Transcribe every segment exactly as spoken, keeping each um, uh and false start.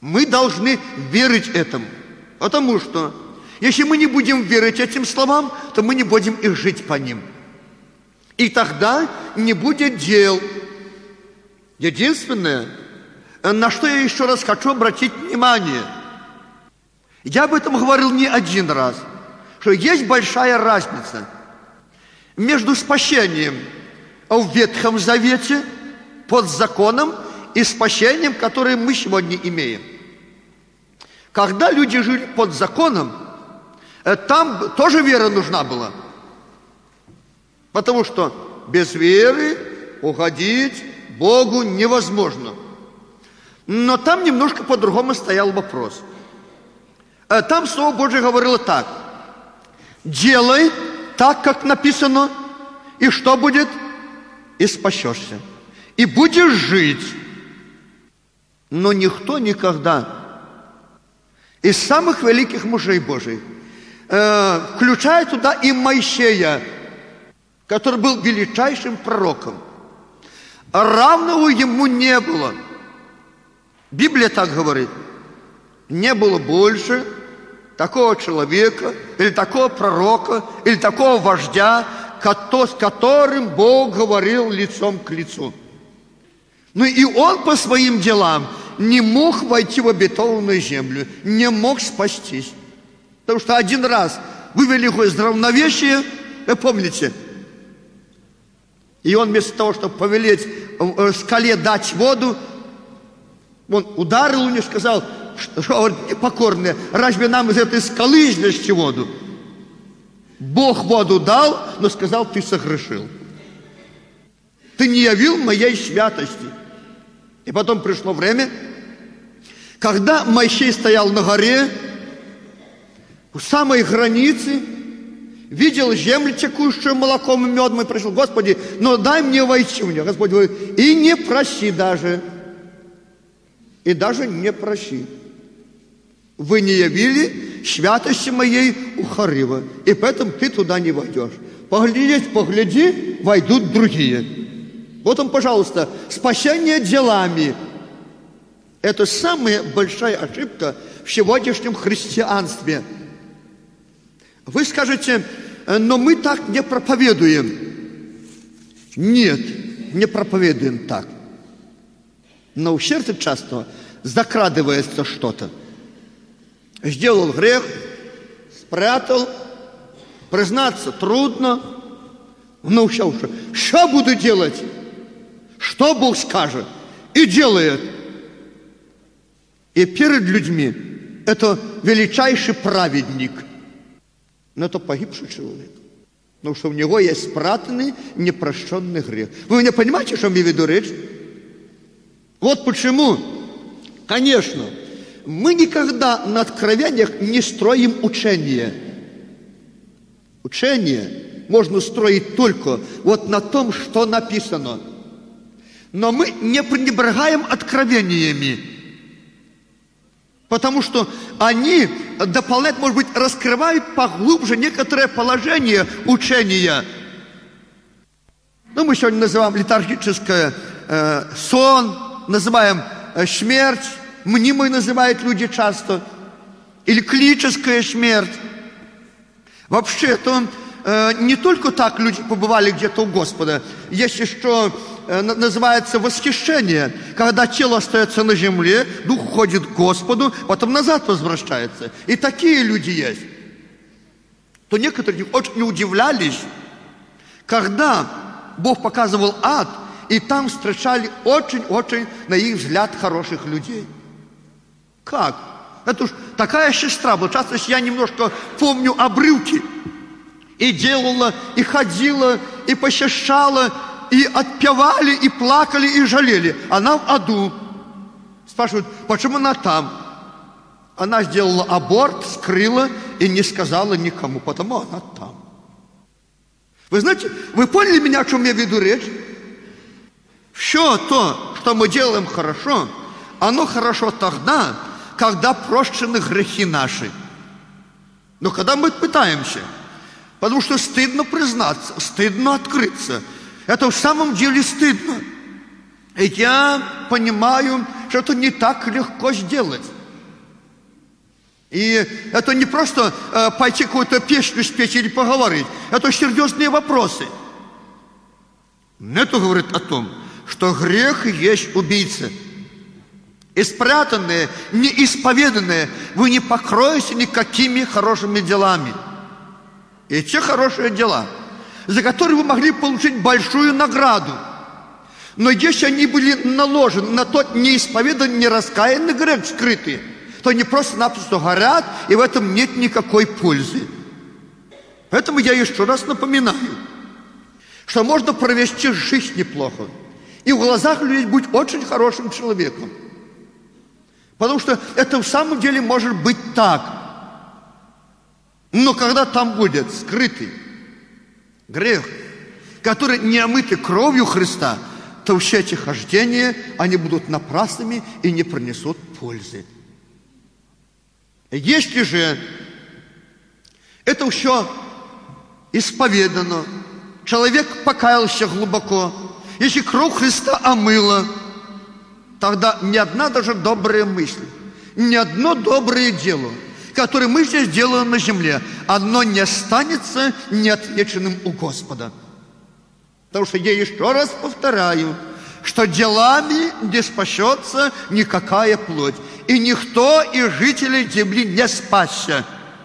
Мы должны верить этому. Потому что, если мы не будем верить этим словам, то мы не будем их жить по ним. И тогда не будет дел. Единственное, на что я еще раз хочу обратить внимание. Я об этом говорил не один раз. Что есть большая разница между спасением в Ветхом Завете под законом и спасением, которое мы сегодня имеем. Когда люди жили под законом, там тоже вера нужна была. Потому что без веры угодить Богу невозможно. Но там немножко по-другому стоял вопрос. Там Слово Божие говорило так. Делай так, как написано, и что будет? И спасешься. И будешь жить. Но никто никогда из самых великих мужей Божьих, э, включая туда и Моисея, который был величайшим пророком, равного ему не было. Библия так говорит. Не было больше такого человека, или такого пророка, или такого вождя, с которым Бог говорил лицом к лицу. Ну и он по своим делам не мог войти в обетованную землю, не мог спастись. Потому что один раз вывели его из равновесия, вы помните, и он вместо того, чтобы повелеть скале дать воду, он ударил у нее, сказал, что непокорные, разве нам из этой скалы извлечь воду? Бог воду дал, но сказал, ты согрешил. Ты не явил моей святости. И потом пришло время, когда Моисей стоял на горе, у самой границы, видел землю, текущую молоком и медом, и пришел, Господи, ну дай мне войти в нее. Господь говорит, и не проси даже. И даже не проси. Вы не явили святости моей у Хорива, и поэтому ты туда не войдешь. Поглядеть, погляди, войдут другие. Вот он, пожалуйста, спасение делами. Это самая большая ошибка в сегодняшнем христианстве. Вы скажете, но мы так не проповедуем. Нет, не проповедуем так. Но в сердце часто закрадывается что-то. Сделал грех, спрятал, признаться трудно. Ну, что, что буду делать? Что Бог скажет? И делает. И перед людьми это величайший праведник. Но это погибший человек. Потому что у него есть спрятанный, непрощенный грех. Вы меня понимаете, о чем я веду речь? Вот почему, конечно, мы никогда на откровениях не строим учение. Учение можно строить только вот на том, что написано. Но мы не пренебрегаем откровениями, потому что они дополняют, может быть, раскрывают поглубже некоторое положение учения. Ну, мы сегодня называем литургическое э, сон, называем э, смерть, мнимой называют люди часто, или клиническая смерть. Вообще-то э, не только так люди побывали где-то у Господа. Есть еще э, называется восхищение, когда тело остается на земле, дух уходит к Господу, потом назад возвращается. И такие люди есть. То некоторые очень удивлялись, когда Бог показывал ад, и там встречали очень-очень, на их взгляд, хороших людей. Как? Это уж такая сестра была. Часто я немножко помню обрывки. И делала, и ходила, и посещала, и отпевали, и плакали, и жалели. Она в аду. Спрашивают, почему она там? Она сделала аборт, скрыла и не сказала никому, потому она там. Вы знаете, вы поняли меня, о чем я веду речь? Все то, что мы делаем хорошо, оно хорошо тогда, когда прощены грехи наши. Но когда мы пытаемся, потому что стыдно признаться, стыдно открыться. Это в самом деле стыдно. И я понимаю, что это не так легко сделать. И это не просто э, пойти какую-то песню спеть или поговорить. Это серьезные вопросы. Это говорит о том, что грех есть убийца. И спрятанные, неисповеданные вы не покроете никакими хорошими делами. И те хорошие дела, за которые вы могли получить большую награду. Но если они были наложены на тот неисповеданный, нераскаянный грех скрытый, то они просто-напросто горят, и в этом нет никакой пользы. Поэтому я еще раз напоминаю, что можно провести жизнь неплохо, и в глазах людей быть очень хорошим человеком. Потому что это в самом деле может быть так. Но когда там будет скрытый грех, который не омыты кровью Христа, то все эти хождения, они будут напрасными и не принесут пользы. Если же это все исповедано, человек покаялся глубоко, если кровь Христа омыла, тогда ни одна даже добрая мысль, ни одно доброе дело, которое мы здесь делаем на земле, оно не останется неотвеченным у Господа. Потому что я еще раз повторяю, что делами не спасется никакая плоть. И никто из жителей земли не спасся.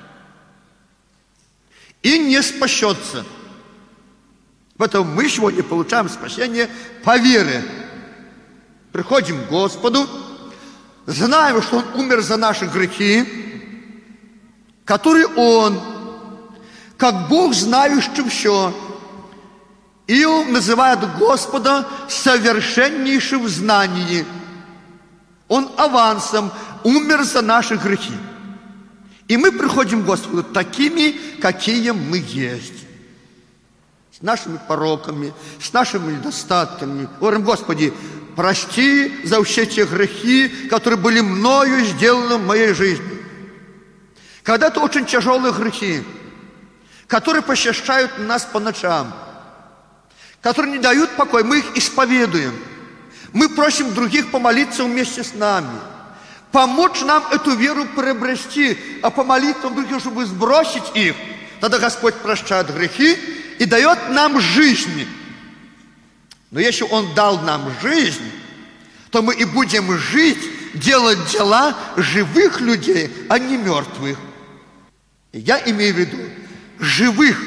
И не спасется. Поэтому мы сегодня получаем спасение по вере. Приходим к Господу, знаем, что Он умер за наши грехи, которые Он, как Бог, знающий все, и Он называет Господа совершеннейшим в знании. Он авансом умер за наши грехи. И мы приходим к Господу такими, какие мы есть. С нашими пороками, с нашими недостатками. Говорим: Господи, прости за все те грехи, которые были мною сделаны в моей жизни. Когда-то очень тяжелые грехи, которые посещают нас по ночам, которые не дают покоя, мы их исповедуем. Мы просим других помолиться вместе с нами, помочь нам эту веру приобрести, а помолиться других, чтобы сбросить их. Тогда Господь прощает грехи и дает нам жизнь. Но если Он дал нам жизнь, то мы и будем жить, делать дела живых людей, а не мертвых. Я имею в виду живых,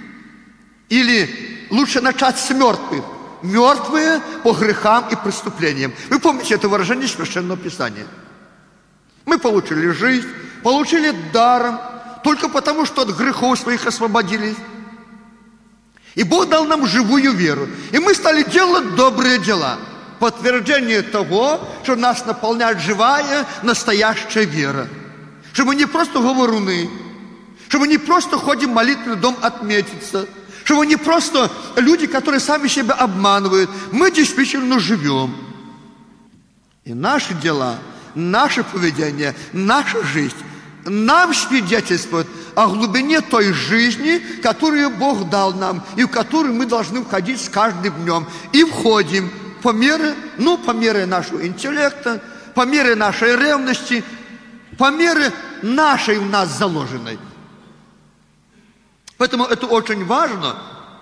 или лучше начать с мертвых. Мертвые по грехам и преступлениям. Вы помните это выражение Священного Писания? Мы получили жизнь, получили даром, только потому, что от грехов своих освободились. И Бог дал нам живую веру. И мы стали делать добрые дела. Подтверждение того, что нас наполняет живая, настоящая вера. Что мы не просто говоруны, что мы не просто ходим в молитвенный дом отметиться, что мы не просто люди, которые сами себя обманывают. Мы действительно живем. И наши дела, наше поведение, наша жизнь нам свидетельствует о глубине той жизни, которую Бог дал нам, и в которую мы должны входить с каждым днем. И входим по мере, ну, по мере нашего интеллекта, по мере нашей ревности, по мере нашей в нас заложенной. Поэтому это очень важно.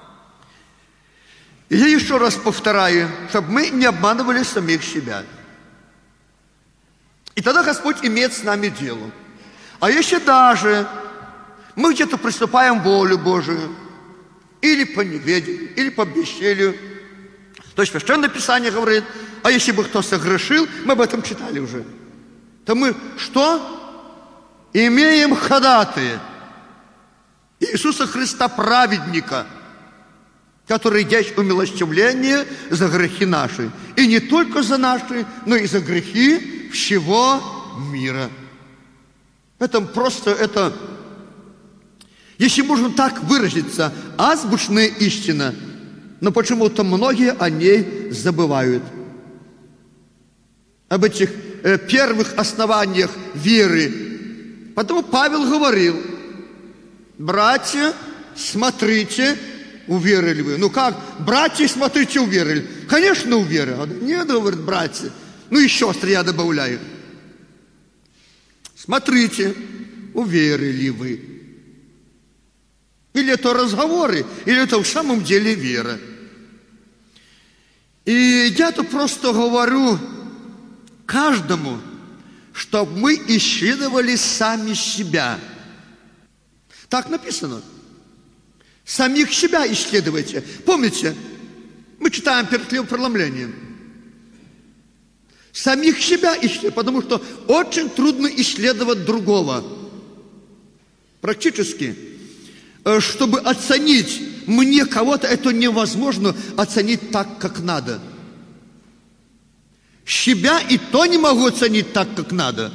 И я еще раз повторяю, чтобы мы не обманывали самих себя. И тогда Господь имеет с нами дело. А если даже мы где-то приступаем волю Божию, или по неведению, или по бесчелию, то есть Священное Писание говорит: а если бы кто согрешил, мы об этом читали уже, то мы что? Имеем ходатая Иисуса Христа, праведника, который есть умилостивление за грехи наши. И не только за наши, но и за грехи всего мира. Это просто, это, если можно так выразиться, азбучная истина, но почему-то многие о ней забывают. Об этих э, первых основаниях веры. Потому Павел говорил: братья, смотрите, уверовали вы. Ну как? Братья, смотрите, уверовали. Конечно, уверовали. Нет, говорит, братья. Ну и сестры я добавляю. Смотрите, уверили вы. Или это разговоры, или это в самом деле вера. И я тут просто говорю каждому, чтобы мы исследовали сами себя. Так написано. Самих себя исследуйте. Помните, мы читаем перед преломлением. Самих себя исследуйте, потому что очень трудно исследовать другого. Практически, чтобы оценить мне кого-то, это невозможно оценить так, как надо. Себя и то не могу оценить так, как надо.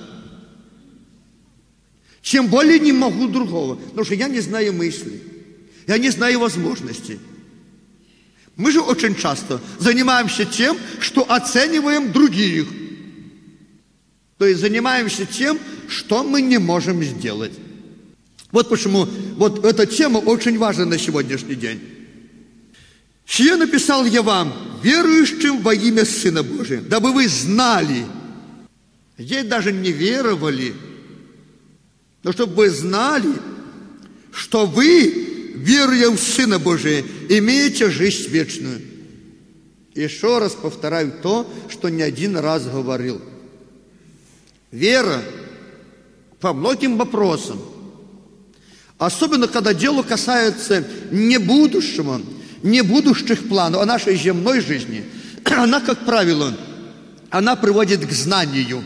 Тем более не могу другого, потому что я не знаю мыслей, я не знаю возможностей. Мы же очень часто занимаемся тем, что оцениваем других. То есть занимаемся тем, что мы не можем сделать. Вот почему вот эта тема очень важна на сегодняшний день. «Сие написал я вам, верующим во имя Сына Божия, дабы вы знали». Здесь даже не веровали, но чтобы вы знали, что вы, веруя в Сына Божия, имеете жизнь вечную. Еще раз повторяю то, что не один раз говорил. Вера по многим вопросам, особенно когда дело касается не будущего, не будущих планов, а нашей земной жизни, она, как правило, она приводит к знанию.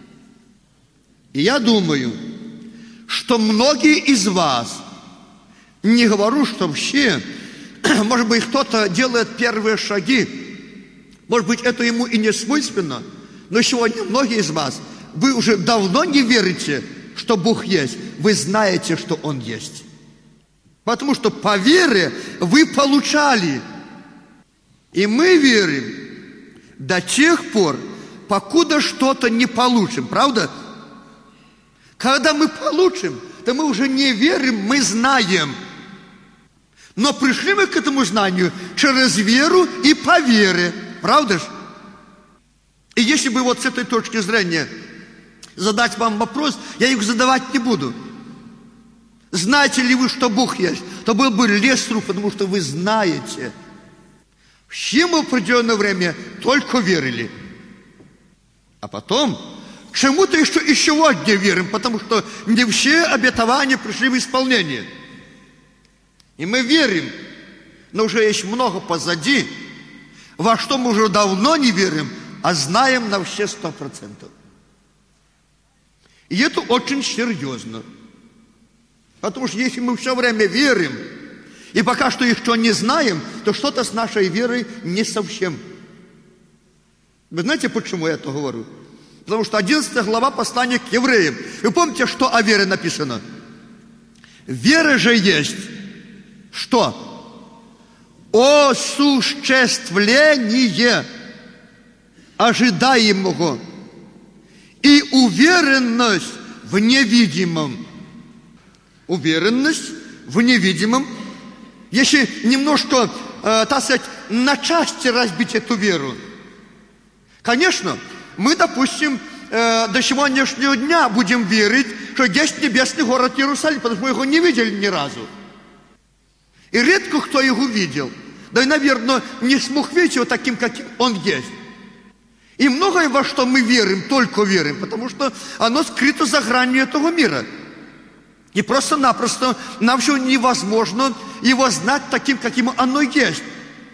И я думаю, что многие из вас, не говорю, что все, может быть, кто-то делает первые шаги, может быть, это ему и не свойственно, но сегодня многие из вас, вы уже давно не верите, что Бог есть, вы знаете, что Он есть. Потому что по вере вы получали. И мы верим до тех пор, покуда что-то не получим. Правда? Когда мы получим, то мы уже не верим, мы знаем. Но пришли мы к этому знанию через веру и по вере. Правда ж? И если бы вот с этой точки зрения задать вам вопрос, я их задавать не буду. Знаете ли вы, что Бог есть? То был бы лес рук, потому что вы знаете. Все мы в определенное время только верили. А потом к чему-то еще и сегодня верим, потому что не все обетования пришли в исполнение. И мы верим, но уже есть много позади, во что мы уже давно не верим, а знаем на все сто процентов. И это очень серьезно. Потому что если мы все время верим, и пока что еще не знаем, то что-то с нашей верой не совсем. Вы знаете, почему я это говорю? Потому что одиннадцатая глава послания к евреям. Вы помните, что о вере написано? Вера же есть что? Осуществление ожидаемого и уверенность в невидимом. Уверенность в невидимом. Если немножко, э, так сказать, на части разбить эту веру. Конечно, мы, допустим, э, до сегодняшнего дня будем верить, что есть небесный город Иерусалим, потому что мы его не видели ни разу. И редко кто его видел. Да и, наверное, не смог видеть его таким, каким он есть. И многое, во что мы верим, только верим, потому что оно скрыто за гранью этого мира. И просто-напросто нам все невозможно его знать таким, каким оно есть.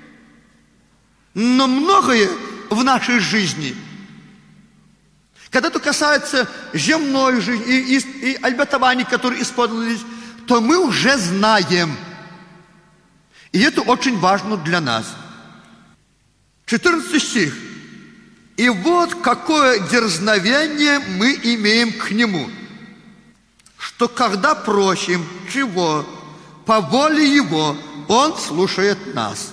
Но многое в нашей жизни, когда это касается земной жизни и, и, и обетований, которые исполнились, то мы уже знаем. И это очень важно для нас. четырнадцатый стих. И вот какое дерзновение мы имеем к Нему, что когда просим чего, по воле Его, Он слушает нас.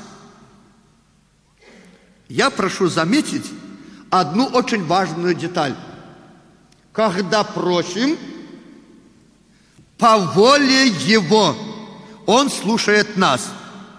Я прошу заметить одну очень важную деталь. Когда просим, по воле Его, Он слушает нас.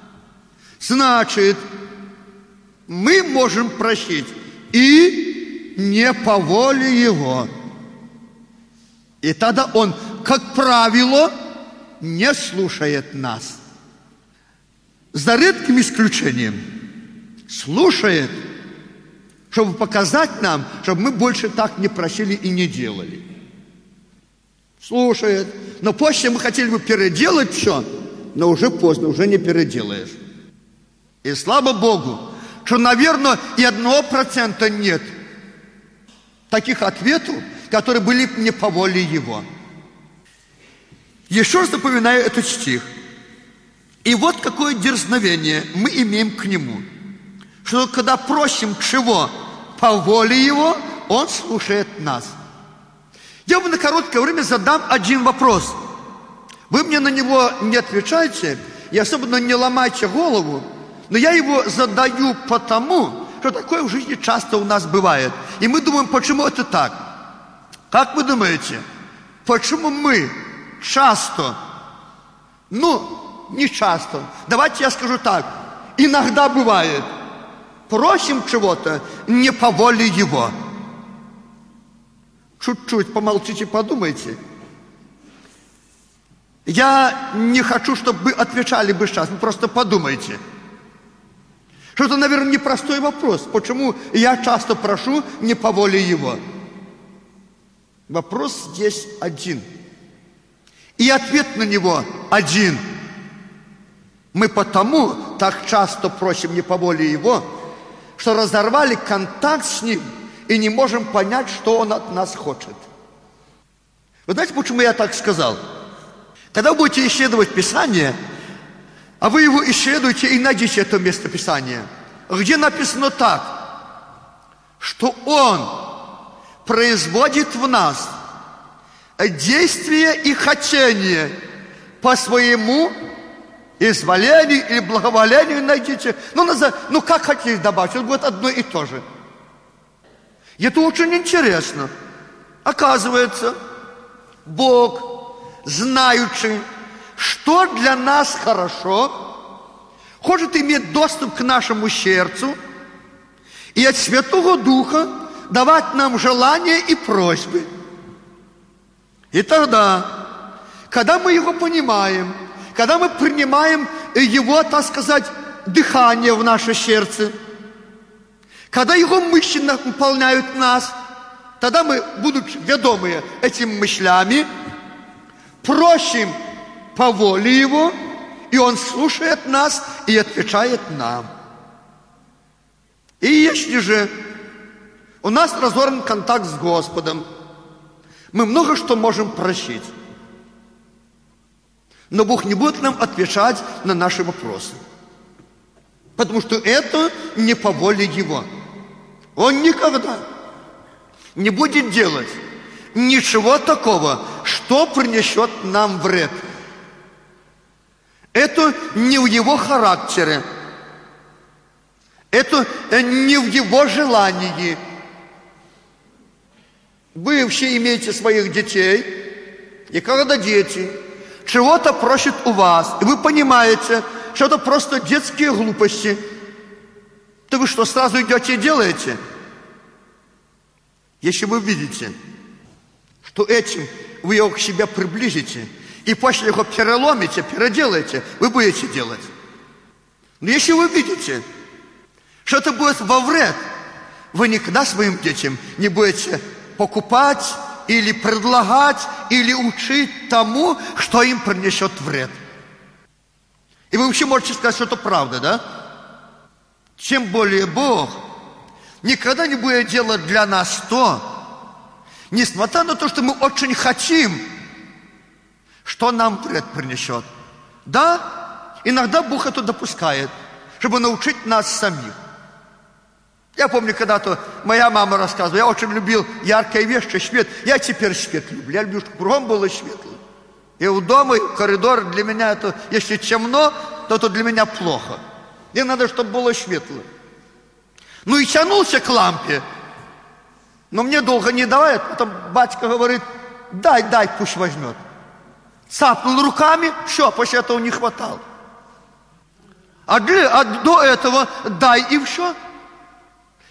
Значит, мы можем просить и не по воле Его. И тогда Он, как правило, не слушает нас. За редким исключением слушает, чтобы показать нам, чтобы мы больше так не просили и не делали. Слушает. Но позже мы хотели бы переделать все, но уже поздно, уже не переделаешь. И слава Богу, что, наверное, и одного процента нет таких ответов, которые были не по воле Его. Еще раз напоминаю этот стих. И вот какое дерзновение мы имеем к Нему. Что когда просим чего по воле Его, Он слушает нас. Я вам на короткое время задам один вопрос. Вы мне на него не отвечаете, и особенно не ломайте голову, но я его задаю потому, что такое в жизни часто у нас бывает. И мы думаем, почему это так? Как вы думаете, почему мы часто, ну, не часто, давайте я скажу так, иногда бывает, просим чего-то не по воле Его? Чуть-чуть помолчите, подумайте. Я не хочу, чтобы вы отвечали бы сейчас, вы просто подумайте. Что это, наверное, непростой вопрос. Почему я часто прошу не по воле Его? Вопрос здесь один. И ответ на него один. Мы потому так часто просим не по воле Его, что разорвали контакт с Ним и не можем понять, что Он от нас хочет. Вы знаете, почему я так сказал? Когда вы будете исследовать Писание, а вы его исследуете и найдете это место Писания, где написано так, что Он производит в нас действие и хотение по своему изволению или благоволению, найдите. Ну, назад, ну как хотите добавить, это будет одно и то же. И это очень интересно. Оказывается, Бог, знаючи, что для нас хорошо, хочет иметь доступ к нашему сердцу и от Святого Духа давать нам желания и просьбы. И тогда, когда мы Его понимаем, когда мы принимаем Его, так сказать, дыхание в наше сердце, когда Его мысли наполняют нас, тогда мы, будучи ведомые этими мыслями, просим по воле Его, и Он слушает нас и отвечает нам. И если же у нас разорван контакт с Господом, мы много что можем просить, но Бог не будет нам отвечать на наши вопросы, потому что это не по воле Его. Он никогда не будет делать ничего такого, что принесет нам вред. Это не в Его характере. Это не в Его желании. Вы все имеете своих детей, и когда дети чего-то просят у вас, и вы понимаете, что это просто детские глупости, то вы что, сразу идете и делаете? Если вы видите, что этим вы его к себе приблизите, и после его переломите, переделаете, вы будете делать. Но если вы видите, что это будет во вред, вы никогда своим детям не будете покупать или предлагать, или учить тому, что им принесет вред. И вы вообще можете сказать, что это правда, да? Тем более Бог никогда не будет делать для нас то, несмотря на то, что мы очень хотим, что нам вред принесет. Да, иногда Бог это допускает, чтобы научить нас самих. Я помню, когда-то моя мама рассказывала, я очень любил яркие вещи, свет. Я теперь свет люблю. Я люблю, чтобы кругом было светло. И у дома, и в коридоре для меня это, если темно, то это для меня плохо. Мне надо, чтобы было светло. Ну и тянулся к лампе. Но мне долго не давает. Потом батька говорит, дай, дай, пусть возьмет. Цапнул руками, все, после этого не хватало. А, для, а до этого дай и все.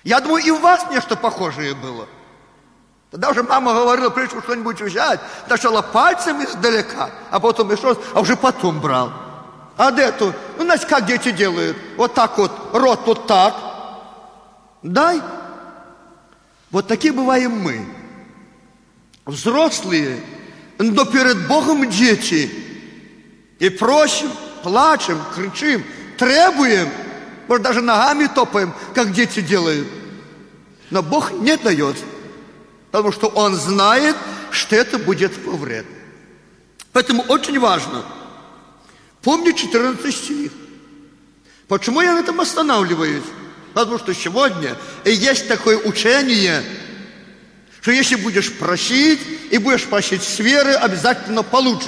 Я думаю, и у вас нечто похожее было. Тогда уже мама говорила, прежде чем что-нибудь взять, сначала пальцем издалека, а потом еще, а уже потом брал. А эту, ну, значит, как дети делают? Вот так вот, рот вот так. Дай. Вот такие бываем мы. Взрослые, но перед Богом дети. И просим, плачем, кричим, требуем, может, даже ногами топаем, как дети делают. Но Бог не дает, потому что Он знает, что это будет во вред. Поэтому очень важно помнить четырнадцатый стих. Почему я на этом останавливаюсь? Потому что сегодня есть такое учение, что если будешь просить, и будешь просить с веры, обязательно получишь.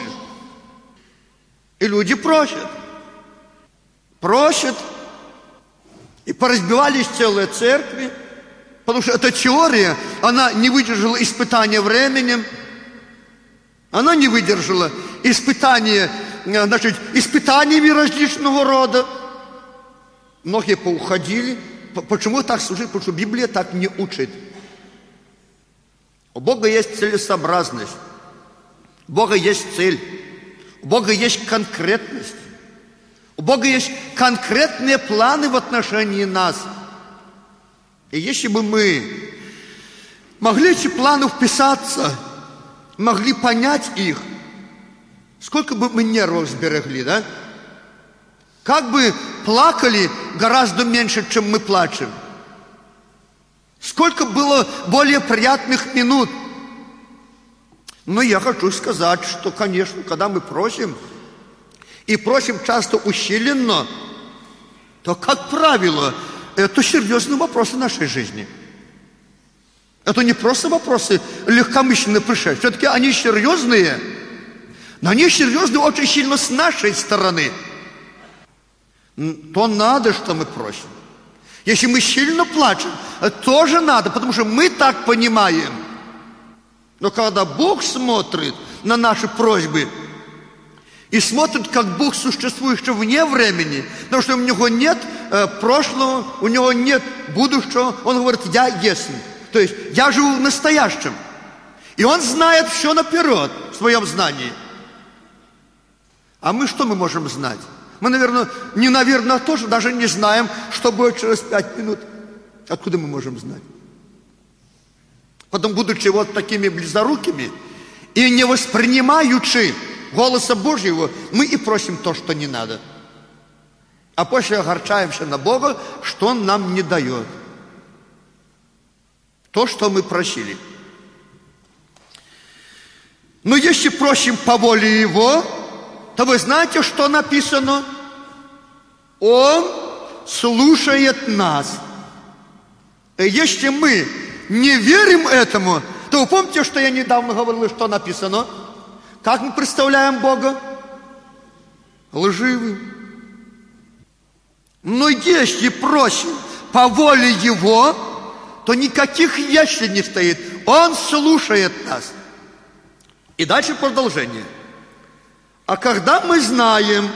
И люди просят. Просят. И поразбивались целые церкви, потому что эта теория, она не выдержала испытания временем, она не выдержала испытания, значит, испытаниями различного рода. Многие поуходили. Почему так служит? Потому что Библия так не учит. У Бога есть целесообразность. У Бога есть цель. У Бога есть конкретность. У Бога есть конкретные планы в отношении нас. И если бы мы могли эти планы вписаться, могли понять их, сколько бы мы нервов сберегли, да? Как бы плакали гораздо меньше, чем мы плачем. Сколько было более приятных минут. Но я хочу сказать, что, конечно, когда мы просим, и просим часто усиленно, то, как правило, это серьезные вопросы нашей жизни. Это не просто вопросы легкомысленно пришедшие. Все-таки они серьезные, но они серьезные очень сильно с нашей стороны. То надо, что мы просим. Если мы сильно плачем, тоже надо, потому что мы так понимаем. Но когда Бог смотрит на наши просьбы и смотрит, как Бог существующий вне времени, потому что у него нет э, прошлого, у него нет будущего, Он говорит, я есть. То есть я живу в настоящем. И Он знает все наперед в своем знании. А мы что мы можем знать? Мы, наверное, не, наверное, тоже даже не знаем, что будет через пять минут. Откуда мы можем знать? Потом, будучи вот такими близорукими и не воспринимаючи голоса Божьего, мы и просим то, что не надо. А после огорчаемся на Бога, что Он нам не дает. То, что мы просили. Но если просим по воле Его, то вы знаете, что написано? Он слушает нас. И если мы не верим этому, то вы помните, что я недавно говорил, что написано? Как мы представляем Бога? Лживым. Но если просим по воле Его, то никаких «если» не стоит. Он слушает нас. И дальше продолжение. А когда мы знаем,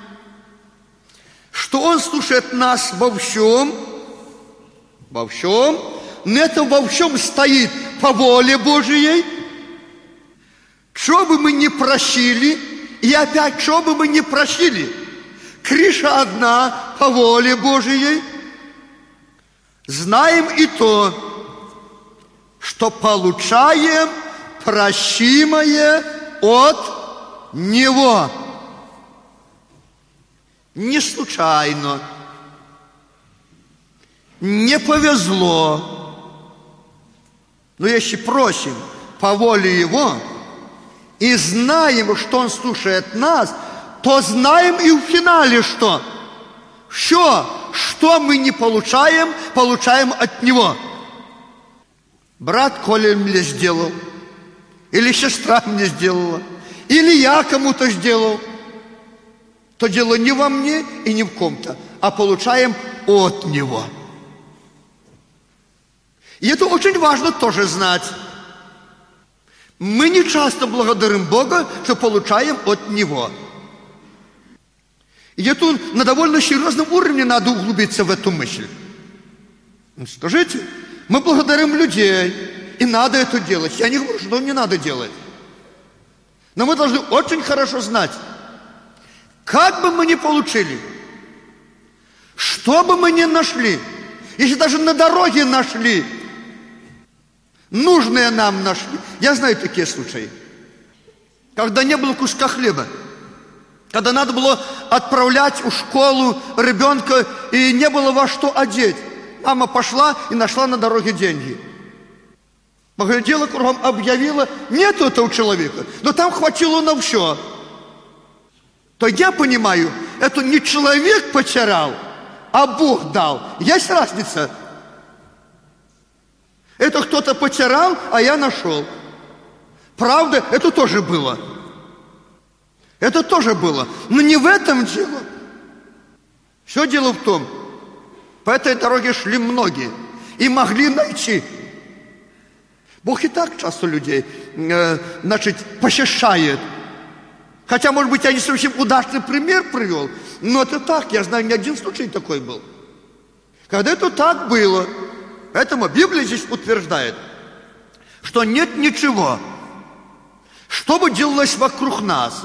что Он слушает нас во всем, во всем, но это во всем стоит по воле Божией, что бы мы ни просили, и опять, что бы мы ни просили, крыша одна по воле Божией, знаем и то, что получаем просимое от Него. Не случайно, не повезло. Но если просим по воле Его и знаем, что Он слушает нас, то знаем и в финале что? Все, что мы не получаем, получаем от Него. Брат Коля мне сделал, или сестра мне сделала, или я кому-то сделал, то дело не во мне и не в ком-то, а получаем от Него. И это очень важно тоже знать. Мы не часто благодарим Бога, что получаем от Него. И это на довольно серьезном уровне надо углубиться в эту мысль. Скажите, мы благодарим людей, и надо это делать. Я не говорю, что не надо делать. Но мы должны очень хорошо знать, как бы мы ни получили, что бы мы ни нашли, если даже на дороге нашли, нужное нам нашли. Я знаю такие случаи, когда не было куска хлеба, когда надо было отправлять в школу ребенка, и не было во что одеть. Мама пошла и нашла на дороге деньги. Поглядела кругом, объявила, нету этого человека, но там хватило на все. То я понимаю, это не человек потерял, а Бог дал. Есть разница? Это кто-то потерял, а я нашел. Правда, это тоже было. Это тоже было. Но не в этом дело. Все дело в том, по этой дороге шли многие и могли найти. Бог и так часто людей, э, значит, пощашает. Хотя, может быть, я не совсем удачный пример привел, но это так, я знаю, не один случай такой был. Когда это так было, поэтому Библия здесь утверждает, что нет ничего, что бы делалось вокруг нас.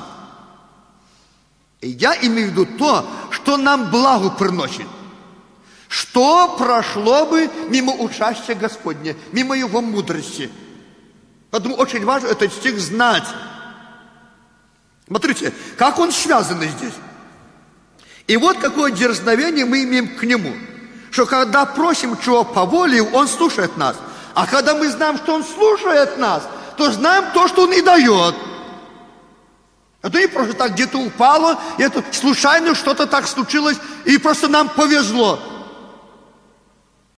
И я имею в виду то, что нам благо приносит. Что прошло бы мимо участия Господня, мимо Его мудрости. Поэтому очень важно этот стих знать. Смотрите, как он связан здесь. И вот какое дерзновение мы имеем к Нему. Что когда просим чего по воле, Он слушает нас. А когда мы знаем, что Он слушает нас, то знаем то, что Он и дает. Это не просто так где-то упало, и это случайно что-то так случилось, и просто нам повезло.